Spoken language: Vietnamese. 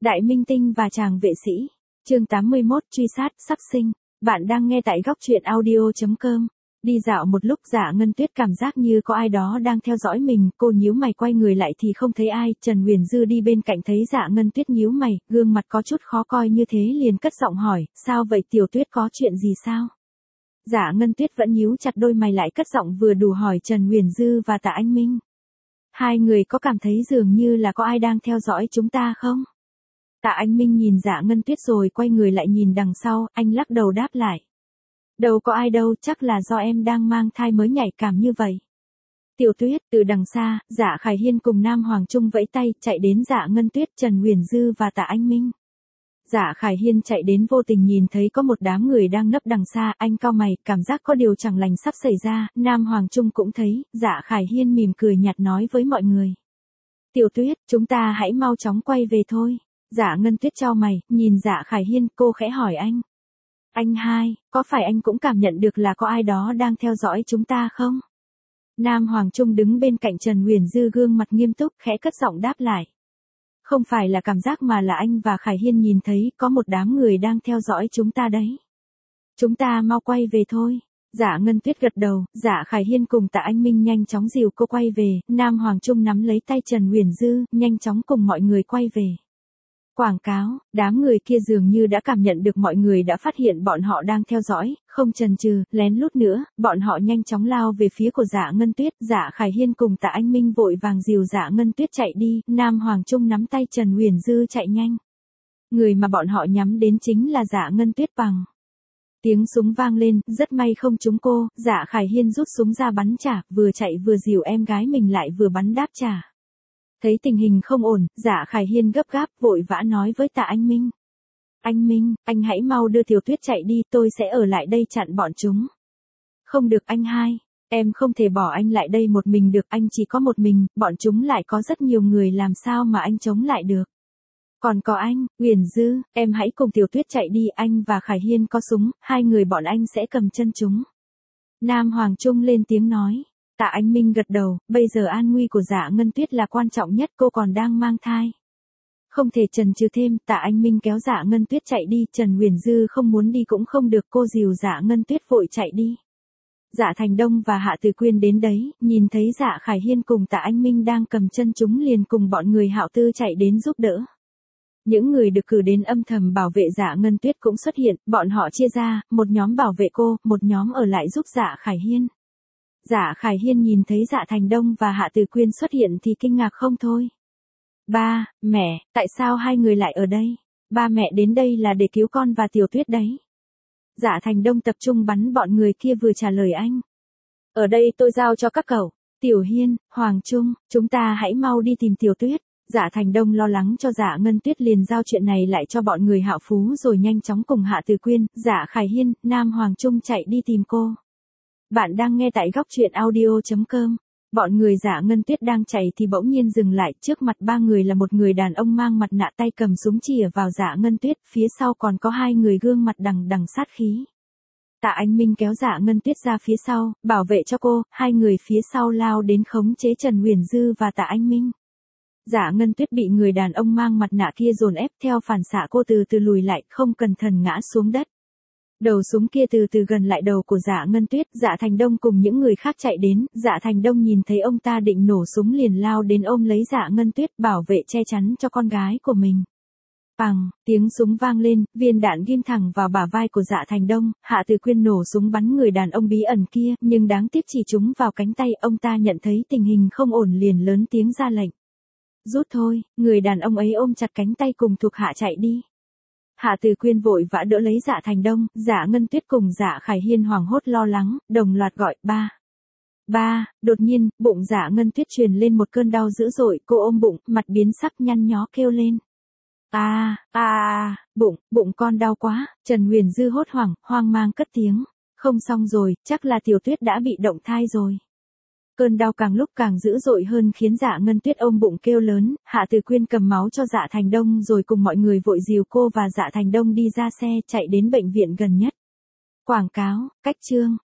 Đại minh tinh và chàng vệ sĩ. Chương 81 truy sát, sắc sinh. Bạn đang nghe tại góc truyện audio.com. Đi dạo một lúc Dạ Ngân Tuyết cảm giác như có ai đó đang theo dõi mình, cô nhíu mày quay người lại thì không thấy ai, Trần Huyền Dư đi bên cạnh thấy Dạ Ngân Tuyết nhíu mày, gương mặt có chút khó coi như thế liền cất giọng hỏi, sao vậy Tiểu Tuyết có chuyện gì sao? Dạ Ngân Tuyết vẫn nhíu chặt đôi mày lại cất giọng vừa đủ hỏi Trần Huyền Dư và Tạ Anh Minh. Hai người có cảm thấy dường như là có ai đang theo dõi chúng ta không? Tạ Anh Minh nhìn Dạ Ngân Tuyết rồi quay người lại nhìn đằng sau, anh lắc đầu đáp lại. Đâu có ai đâu, chắc là do em đang mang thai mới nhạy cảm như vậy. Tiểu Tuyết, từ đằng xa, Dạ Khải Hiên cùng Nam Hoàng Trung vẫy tay, chạy đến Dạ Ngân Tuyết, Trần Huyền Dư và Tạ Anh Minh. Dạ Khải Hiên chạy đến vô tình nhìn thấy có một đám người đang nấp đằng xa, anh cau mày, cảm giác có điều chẳng lành sắp xảy ra, Nam Hoàng Trung cũng thấy, Dạ Khải Hiên mỉm cười nhạt nói với mọi người. Tiểu Tuyết, chúng ta hãy mau chóng quay về thôi. Dạ Ngân Tuyết chau mày, nhìn Dạ Khải Hiên, cô khẽ hỏi anh. Anh hai, có phải anh cũng cảm nhận được là có ai đó đang theo dõi chúng ta không? Nam Hoàng Trung đứng bên cạnh Trần Huyền Dư gương mặt nghiêm túc, khẽ cất giọng đáp lại. Không phải là cảm giác mà là anh và Khải Hiên nhìn thấy có một đám người đang theo dõi chúng ta đấy. Chúng ta mau quay về thôi. Dạ Ngân Tuyết gật đầu, Dạ Khải Hiên cùng Tạ Anh Minh nhanh chóng dìu cô quay về, Nam Hoàng Trung nắm lấy tay Trần Huyền Dư, nhanh chóng cùng mọi người quay về. Quảng cáo, đám người kia dường như đã cảm nhận được mọi người đã phát hiện bọn họ đang theo dõi, không chần chừ, lén lút nữa, bọn họ nhanh chóng lao về phía của Dạ Ngân Tuyết, Dạ Khải Hiên cùng Tạ Anh Minh vội vàng dìu Dạ Ngân Tuyết chạy đi, Nam Hoàng Trung nắm tay Trần Huyền Dư chạy nhanh. Người mà bọn họ nhắm đến chính là Dạ Ngân Tuyết bằng. Tiếng súng vang lên, rất may không trúng cô, Dạ Khải Hiên rút súng ra bắn trả, vừa chạy vừa dìu em gái mình lại vừa bắn đáp trả. Thấy tình hình không ổn, Dạ Khải Hiên gấp gáp vội vã nói với Tạ Anh Minh. Anh Minh, anh hãy mau đưa Tiểu Tuyết chạy đi, tôi sẽ ở lại đây chặn bọn chúng. Không được anh hai, em không thể bỏ anh lại đây một mình được, anh chỉ có một mình, bọn chúng lại có rất nhiều người làm sao mà anh chống lại được. Còn có anh, Huyền Dư, em hãy cùng Tiểu Tuyết chạy đi, anh và Khải Hiên có súng, hai người bọn anh sẽ cầm chân chúng. Nam Hoàng Trung lên tiếng nói. Tạ Anh Minh gật đầu, bây giờ an nguy của Dạ Ngân Tuyết là quan trọng nhất, cô còn đang mang thai. Không thể chần chừ thêm, Tạ Anh Minh kéo Dạ Ngân Tuyết chạy đi, Trần Huyền Dư không muốn đi cũng không được, cô dìu Dạ Ngân Tuyết vội chạy đi. Dạ Thành Đông và Hạ Từ Quyên đến đấy, nhìn thấy Dạ Khải Hiên cùng Tạ Anh Minh đang cầm chân chúng liền cùng bọn người Hạo Tư chạy đến giúp đỡ. Những người được cử đến âm thầm bảo vệ Dạ Ngân Tuyết cũng xuất hiện, bọn họ chia ra, một nhóm bảo vệ cô, một nhóm ở lại giúp Dạ Khải Hiên. Dạ Khải Hiên nhìn thấy Dạ Thành Đông và Hạ Từ Quyên xuất hiện thì kinh ngạc không thôi. Ba, mẹ, tại sao hai người lại ở đây? Ba mẹ đến đây là để cứu con và Tiểu Tuyết đấy. Dạ Thành Đông tập trung bắn bọn người kia vừa trả lời anh. Ở đây tôi giao cho các cậu, Tiểu Hiên, Hoàng Trung, chúng ta hãy mau đi tìm Tiểu Tuyết. Dạ Thành Đông lo lắng cho Dạ Ngân Tuyết liền giao chuyện này lại cho bọn người Hạo Phú rồi nhanh chóng cùng Hạ Từ Quyên, Dạ Khải Hiên, Nam Hoàng Trung chạy đi tìm cô. Bạn đang nghe tại góc truyện audio.com. Bọn người Dạ Ngân Tuyết đang chạy thì bỗng nhiên dừng lại, trước mặt ba người là một người đàn ông mang mặt nạ tay cầm súng chĩa vào Dạ Ngân Tuyết, phía sau còn có hai người gương mặt đằng đằng sát khí. Tạ Anh Minh kéo Dạ Ngân Tuyết ra phía sau, bảo vệ cho cô, hai người phía sau lao đến khống chế Trần Huyền Dư và Tạ Anh Minh. Dạ Ngân Tuyết bị người đàn ông mang mặt nạ kia dồn ép theo phản xạ cô từ từ lùi lại, không cẩn thận ngã xuống đất. Đầu súng kia từ từ gần lại đầu của Dạ Ngân Tuyết, Dạ Thành Đông cùng những người khác chạy đến, Dạ Thành Đông nhìn thấy ông ta định nổ súng liền lao đến ôm lấy Dạ Ngân Tuyết bảo vệ che chắn cho con gái của mình. Pằng, tiếng súng vang lên, viên đạn ghim thẳng vào bả vai của Dạ Thành Đông, Hạ Từ Quyên nổ súng bắn người đàn ông bí ẩn kia, nhưng đáng tiếc chỉ trúng vào cánh tay, ông ta nhận thấy tình hình không ổn liền lớn tiếng ra lệnh. Rút thôi, người đàn ông ấy ôm chặt cánh tay cùng thuộc hạ chạy đi. Hạ Từ Quyên vội vã đỡ lấy Dạ Thành Đông, Dạ Ngân Tuyết cùng Dạ Khải Hiên hoảng hốt lo lắng, đồng loạt gọi, ba. Ba, đột nhiên, bụng Dạ Ngân Tuyết truyền lên một cơn đau dữ dội, cô ôm bụng, mặt biến sắc nhăn nhó kêu lên. Bụng con đau quá, Trần Huyền Dư hốt hoảng, hoang mang cất tiếng. Không xong rồi, chắc là Tiểu Tuyết đã bị động thai rồi. Cơn đau càng lúc càng dữ dội hơn khiến Dạ Ngân Tuyết ôm bụng kêu lớn, Hạ Từ Quyên cầm máu cho Dạ Thành Đông rồi cùng mọi người vội dìu cô và Dạ Thành Đông đi ra xe chạy đến bệnh viện gần nhất. Quảng cáo, cách chương,